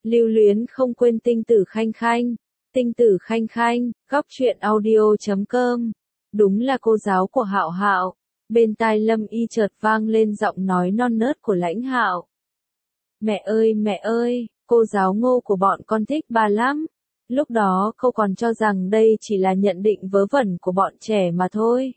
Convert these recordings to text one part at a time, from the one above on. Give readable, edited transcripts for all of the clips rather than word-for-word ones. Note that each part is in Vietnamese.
Lưu luyến không quên tinh tử khanh khanh. Tinh tử khanh khanh, góc truyện audio.com. Đúng là cô giáo của Hạo Hạo. Bên tai Lâm Y chợt vang lên giọng nói non nớt của Lãnh Hạo. Mẹ ơi, cô giáo Ngô của bọn con thích bà lắm. Lúc đó cô còn cho rằng đây chỉ là nhận định vớ vẩn của bọn trẻ mà thôi.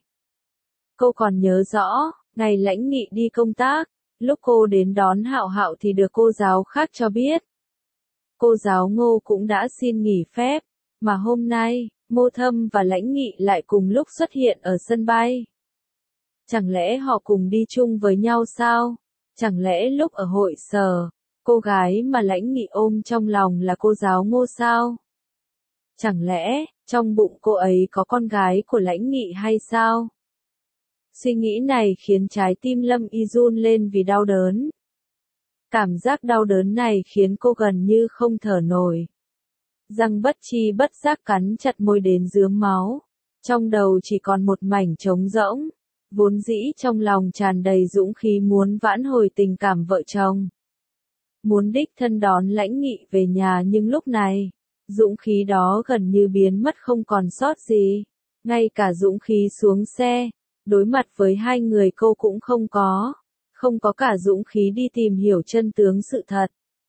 Cô còn nhớ rõ, ngày Lãnh Nghị đi công tác, lúc cô đến đón Hạo Hạo thì được cô giáo khác cho biết. Cô giáo Ngô cũng đã xin nghỉ phép, mà hôm nay, Ngô Thâm và Lãnh Nghị lại cùng lúc xuất hiện ở sân bay. Chẳng lẽ họ cùng đi chung với nhau sao? Chẳng lẽ lúc ở hội sở, cô gái mà Lãnh Nghị ôm trong lòng là cô giáo Ngô sao? Chẳng lẽ, trong bụng cô ấy có con gái của Lãnh Nghị hay sao? Suy nghĩ này khiến trái tim Lâm Y run lên vì đau đớn. Cảm giác đau đớn này khiến cô gần như không thở nổi. Răng bất chi bất giác cắn chặt môi đến rướm máu. Trong đầu chỉ còn một mảnh trống rỗng. Vốn dĩ trong lòng tràn đầy dũng khí muốn vãn hồi tình cảm vợ chồng. Muốn đích thân đón Lãnh Nghị về nhà nhưng lúc này, dũng khí đó gần như biến mất không còn sót gì. Ngay cả dũng khí xuống xe, đối mặt với hai người cô cũng không có. Không có cả dũng khí đi tìm hiểu chân tướng sự thật.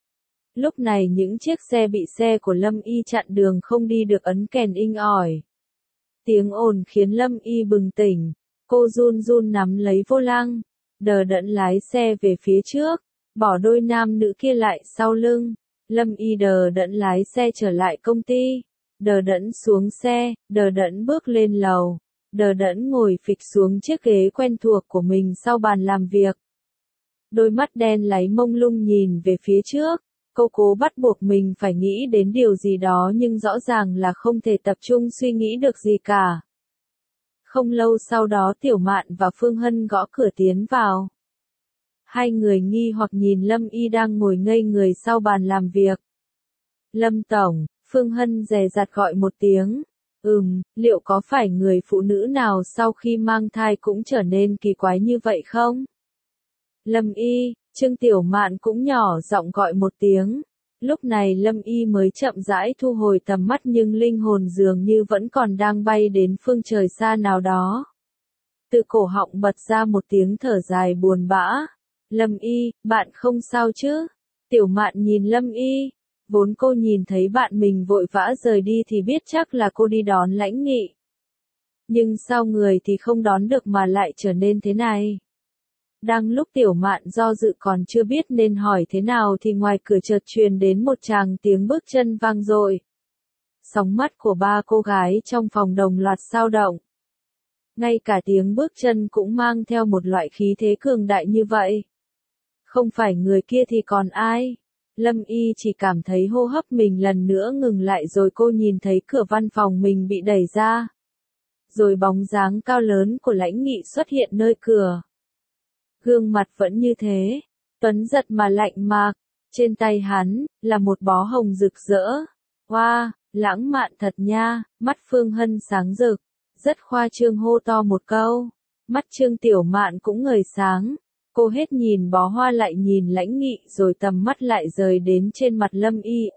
Lúc này những chiếc xe bị xe của Lâm Y chặn đường không đi được ấn kèn inh ỏi. Tiếng ồn khiến Lâm Y bừng tỉnh, cô run run nắm lấy vô lăng, đờ đẫn lái xe về phía trước, bỏ đôi nam nữ kia lại sau lưng. Lâm Y đờ đẫn lái xe trở lại công ty, đờ đẫn xuống xe, đờ đẫn bước lên lầu, đờ đẫn ngồi phịch xuống chiếc ghế quen thuộc của mình sau bàn làm việc. Đôi mắt đen láy mông lung nhìn về phía trước, cô cố bắt buộc mình phải nghĩ đến điều gì đó nhưng rõ ràng là không thể tập trung suy nghĩ được gì cả. Không lâu sau đó Tiểu Mạn và Phương Hân gõ cửa tiến vào. Hai người nghi hoặc nhìn Lâm Y đang ngồi ngây người sau bàn làm việc. Lâm Tổng, Phương Hân dè dặt gọi một tiếng. Liệu có phải người phụ nữ nào sau khi mang thai cũng trở nên kỳ quái như vậy không? Lâm Y, Trương Tiểu Mạn cũng nhỏ giọng gọi một tiếng. Lúc này Lâm Y mới chậm rãi thu hồi tầm mắt nhưng linh hồn dường như vẫn còn đang bay đến phương trời xa nào đó. Từ cổ họng bật ra một tiếng thở dài buồn bã. Lâm Y, bạn không sao chứ? Tiểu Mạn nhìn Lâm Y. Vốn cô nhìn thấy bạn mình vội vã rời đi thì biết chắc là cô đi đón Lãnh Nghị. Nhưng sao người thì không đón được mà lại trở nên thế này? Đang lúc Tiểu Mạn do dự còn chưa biết nên hỏi thế nào thì ngoài cửa chợt truyền đến một tràng tiếng bước chân vang dội. Sóng mắt của ba cô gái trong phòng đồng loạt dao động. Ngay cả tiếng bước chân cũng mang theo một loại khí thế cường đại như vậy. Không phải người kia thì còn ai? Lâm Y chỉ cảm thấy hô hấp mình lần nữa ngừng lại rồi cô nhìn thấy cửa văn phòng mình bị đẩy ra. Rồi bóng dáng cao lớn của Lãnh Nghị xuất hiện nơi cửa. Gương mặt vẫn như thế, tuấn giật mà lạnh mạc, trên tay hắn, là một bó hồng rực rỡ. Wow, lãng mạn thật nha, mắt Phương Hân sáng rực, rất khoa trương hô to một câu. Mắt Trương Tiểu Mạn cũng ngời sáng, cô hết nhìn bó hoa lại nhìn Lãnh Nghị rồi tầm mắt lại rời đến trên mặt Lâm Y.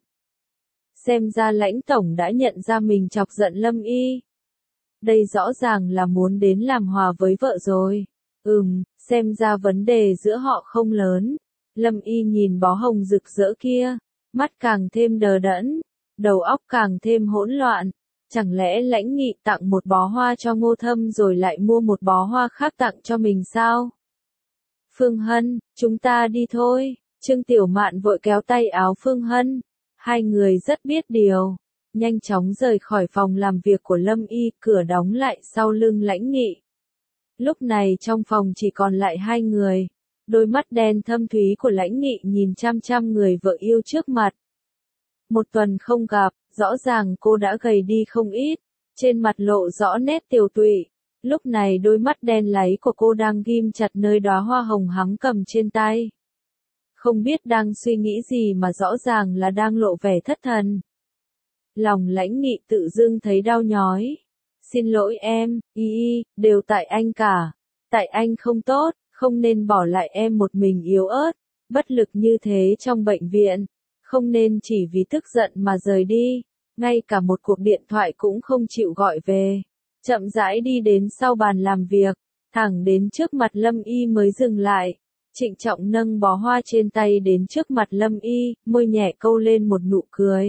Xem ra Lãnh Tổng đã nhận ra mình chọc giận Lâm Y. Đây rõ ràng là muốn đến làm hòa với vợ rồi. Xem ra vấn đề giữa họ không lớn. Lâm Y nhìn bó hồng rực rỡ kia, mắt càng thêm đờ đẫn, đầu óc càng thêm hỗn loạn. Chẳng lẽ Lãnh Nghị tặng một bó hoa cho Ngô Thâm rồi lại mua một bó hoa khác tặng cho mình sao? Phương Hân, chúng ta đi thôi. Trương Tiểu Mạn vội kéo tay áo Phương Hân. Hai người rất biết điều, nhanh chóng rời khỏi phòng làm việc của Lâm Y, cửa đóng lại sau lưng Lãnh Nghị. Lúc này trong phòng chỉ còn lại hai người. Đôi mắt đen thâm thúy của Lãnh Nghị nhìn chăm chăm người vợ yêu trước mặt. Một tuần không gặp, rõ ràng cô đã gầy đi không ít. Trên mặt lộ rõ nét tiều tụy. Lúc này đôi mắt đen láy của cô đang ghim chặt nơi đóa hoa hồng hắn cầm trên tay. Không biết đang suy nghĩ gì mà rõ ràng là đang lộ vẻ thất thần. Lòng Lãnh Nghị tự dưng thấy đau nhói. Xin lỗi em, đều tại anh cả. Tại anh không tốt, không nên bỏ lại em một mình yếu ớt, bất lực như thế trong bệnh viện. Không nên chỉ vì tức giận mà rời đi, ngay cả một cuộc điện thoại cũng không chịu gọi về. Chậm rãi đi đến sau bàn làm việc, thẳng đến trước mặt Lâm Y mới dừng lại. Trịnh trọng nâng bó hoa trên tay đến trước mặt Lâm Y, môi nhẹ câu lên một nụ cười.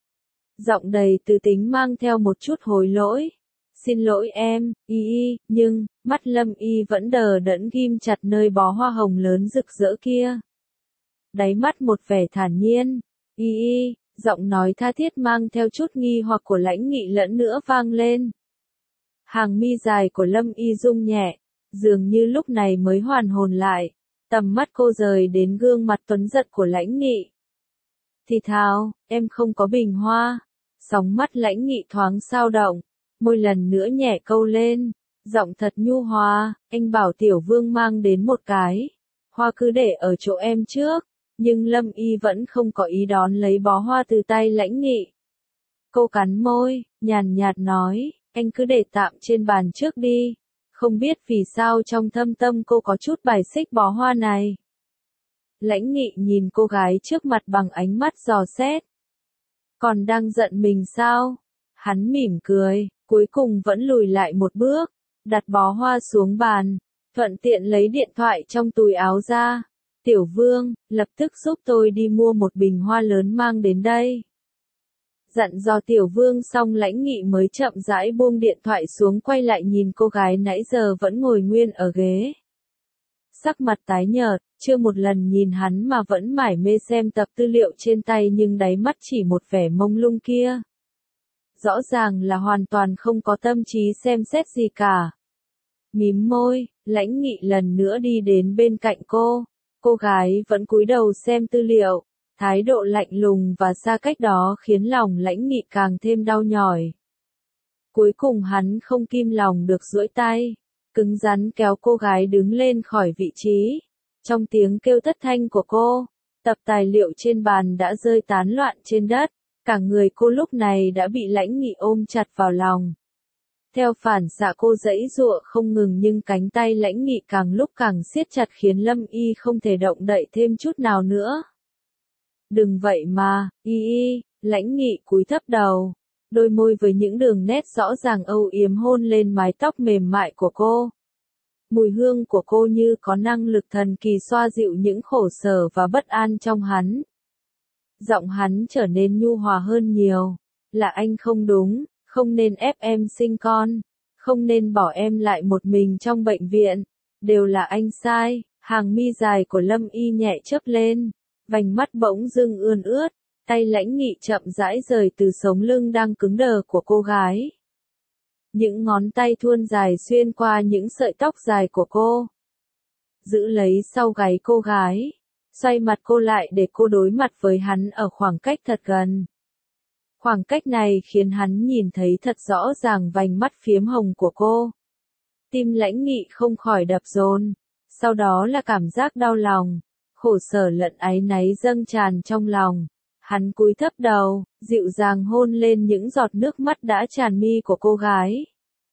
Giọng đầy từ tính mang theo một chút hối lỗi. Xin lỗi em, Y, nhưng, mắt Lâm Y vẫn đờ đẫn ghim chặt nơi bó hoa hồng lớn rực rỡ kia. Đáy mắt một vẻ thản nhiên. Y, giọng nói tha thiết mang theo chút nghi hoặc của Lãnh Nghị lẫn nữa vang lên. Hàng mi dài của Lâm Y rung nhẹ, dường như lúc này mới hoàn hồn lại. Tầm mắt cô rời đến gương mặt tuấn giật của Lãnh Nghị. Thì thào, em không có bình hoa. Sóng mắt Lãnh Nghị thoáng dao động, môi lần nữa nhẹ câu lên, giọng thật nhu hòa, anh bảo Tiểu Vương mang đến một cái. Hoa cứ để ở chỗ em trước, nhưng Lâm Y vẫn không có ý đón lấy bó hoa từ tay Lãnh Nghị. Cô cắn môi, nhàn nhạt nói, anh cứ để tạm trên bàn trước đi. Không biết vì sao trong thâm tâm cô có chút bài xích bó hoa này. Lãnh Nghị nhìn cô gái trước mặt bằng ánh mắt dò xét. Còn đang giận mình sao? Hắn mỉm cười, cuối cùng vẫn lùi lại một bước, đặt bó hoa xuống bàn, thuận tiện lấy điện thoại trong túi áo ra. Tiểu Vương, lập tức giúp tôi đi mua một bình hoa lớn mang đến đây. Dặn dò Tiểu Vương xong Lãnh Nghị mới chậm rãi buông điện thoại xuống quay lại nhìn cô gái nãy giờ vẫn ngồi nguyên ở ghế. Sắc mặt tái nhợt, chưa một lần nhìn hắn mà vẫn mải mê xem tập tư liệu trên tay nhưng đáy mắt chỉ một vẻ mông lung kia. Rõ ràng là hoàn toàn không có tâm trí xem xét gì cả. Mím môi, Lãnh Nghị lần nữa đi đến bên cạnh cô. Cô gái vẫn cúi đầu xem tư liệu. Thái độ lạnh lùng và xa cách đó khiến lòng Lãnh Nghị càng thêm đau nhói. Cuối cùng hắn không kim lòng được duỗi tay, cứng rắn kéo cô gái đứng lên khỏi vị trí. Trong tiếng kêu thất thanh của cô, tập tài liệu trên bàn đã rơi tán loạn trên đất, cả người cô lúc này đã bị Lãnh Nghị ôm chặt vào lòng. Theo phản xạ cô giãy giụa không ngừng nhưng cánh tay Lãnh Nghị càng lúc càng siết chặt khiến Lâm Y không thể động đậy thêm chút nào nữa. Đừng vậy mà, Y, Lãnh Nghị cúi thấp đầu, đôi môi với những đường nét rõ ràng âu yếm hôn lên mái tóc mềm mại của cô. Mùi hương của cô như có năng lực thần kỳ xoa dịu những khổ sở và bất an trong hắn. Giọng hắn trở nên nhu hòa hơn nhiều. Là anh không đúng, không nên ép em sinh con, không nên bỏ em lại một mình trong bệnh viện. Đều là anh sai. Hàng mi dài của Lâm Y nhẹ chớp lên, vành mắt bỗng dưng ươn ướt, tay Lãnh Nghị chậm rãi rời từ sống lưng đang cứng đờ của cô gái. Những ngón tay thuôn dài xuyên qua những sợi tóc dài của cô, giữ lấy sau gáy cô gái, xoay mặt cô lại để cô đối mặt với hắn ở khoảng cách thật gần. Khoảng cách này khiến hắn nhìn thấy thật rõ ràng vành mắt phiếm hồng của cô. Tim Lãnh Nghị không khỏi đập dồn, sau đó là cảm giác đau lòng, khổ sở lẫn áy náy dâng tràn trong lòng. Hắn cúi thấp đầu, dịu dàng hôn lên những giọt nước mắt đã tràn mi của cô gái.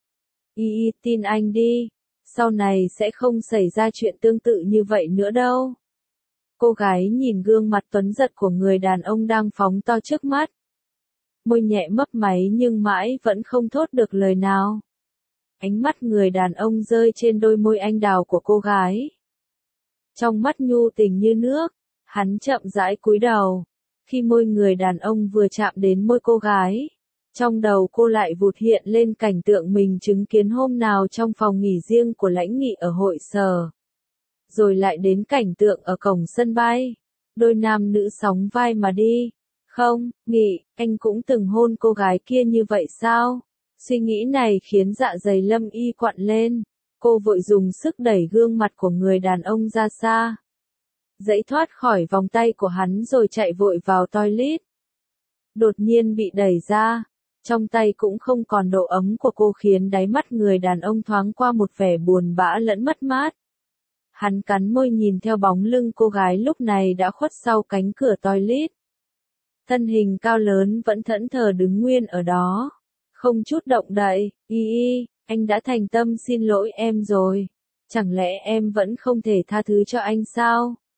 Y, tin anh đi, sau này sẽ không xảy ra chuyện tương tự như vậy nữa đâu. Cô gái nhìn gương mặt tuấn giật của người đàn ông đang phóng to trước mắt. Môi nhẹ mấp máy nhưng mãi vẫn không thốt được lời nào. Ánh mắt người đàn ông rơi trên đôi môi anh đào của cô gái. Trong mắt nhu tình như nước, hắn chậm rãi cúi đầu. Khi môi người đàn ông vừa chạm đến môi cô gái, trong đầu cô lại vụt hiện lên cảnh tượng mình chứng kiến hôm nào trong phòng nghỉ riêng của Lãnh Nghị ở hội sở. Rồi lại đến cảnh tượng ở cổng sân bay, đôi nam nữ sóng vai mà đi. Không, Nghị, anh cũng từng hôn cô gái kia như vậy sao? Suy nghĩ này khiến dạ dày Lâm Y quặn lên. Cô vội dùng sức đẩy gương mặt của người đàn ông ra xa, giãy thoát khỏi vòng tay của hắn rồi chạy vội vào toilet. Đột nhiên bị đẩy ra, trong tay cũng không còn độ ấm của cô khiến đáy mắt người đàn ông thoáng qua một vẻ buồn bã lẫn mất mát. Hắn cắn môi nhìn theo bóng lưng cô gái lúc này đã khuất sau cánh cửa toilet. Thân hình cao lớn vẫn thẫn thờ đứng nguyên ở đó, không chút động đậy. Y, anh đã thành tâm xin lỗi em rồi. Chẳng lẽ em vẫn không thể tha thứ cho anh sao?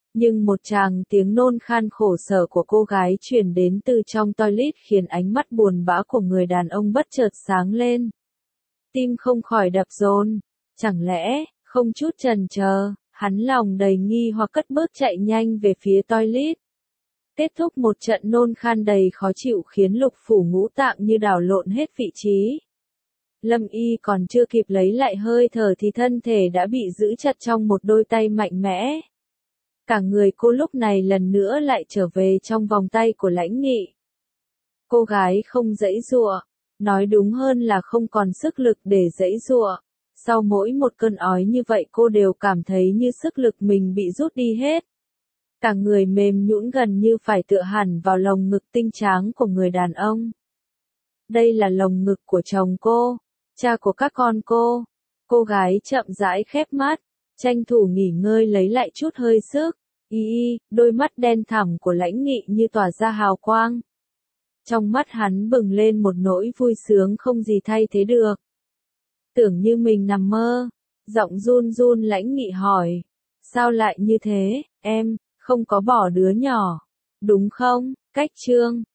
Nhưng một tràng tiếng nôn khan khổ sở của cô gái truyền đến từ trong toilet khiến ánh mắt buồn bã của người đàn ông bất chợt sáng lên. Tim không khỏi đập dồn. Chẳng lẽ, không chút chần chờ, hắn lòng đầy nghi hoặc cất bước chạy nhanh về phía toilet. Kết thúc một trận nôn khan đầy khó chịu khiến lục phủ ngũ tạng như đảo lộn hết vị trí. Lâm Y còn chưa kịp lấy lại hơi thở thì thân thể đã bị giữ chặt trong một đôi tay mạnh mẽ. Cả người cô lúc này lần nữa lại trở về trong vòng tay của Lãnh Nghị. Cô gái không giãy giụa, nói đúng hơn là không còn sức lực để giãy giụa. Sau mỗi một cơn ói như vậy cô đều cảm thấy như sức lực mình bị rút đi hết. Cả người mềm nhũn gần như phải tựa hẳn vào lồng ngực tinh tráng của người đàn ông. Đây là lồng ngực của chồng cô, cha của các con cô. Cô gái chậm rãi khép mắt, tranh thủ nghỉ ngơi lấy lại chút hơi sức. Đôi mắt đen thẳm của Lãnh Nghị như tỏa ra hào quang. Trong mắt hắn bừng lên một nỗi vui sướng không gì thay thế được. Tưởng như mình nằm mơ, giọng run run Lãnh Nghị hỏi. Sao lại như thế, em, không có bỏ đứa nhỏ, đúng không? Cách chương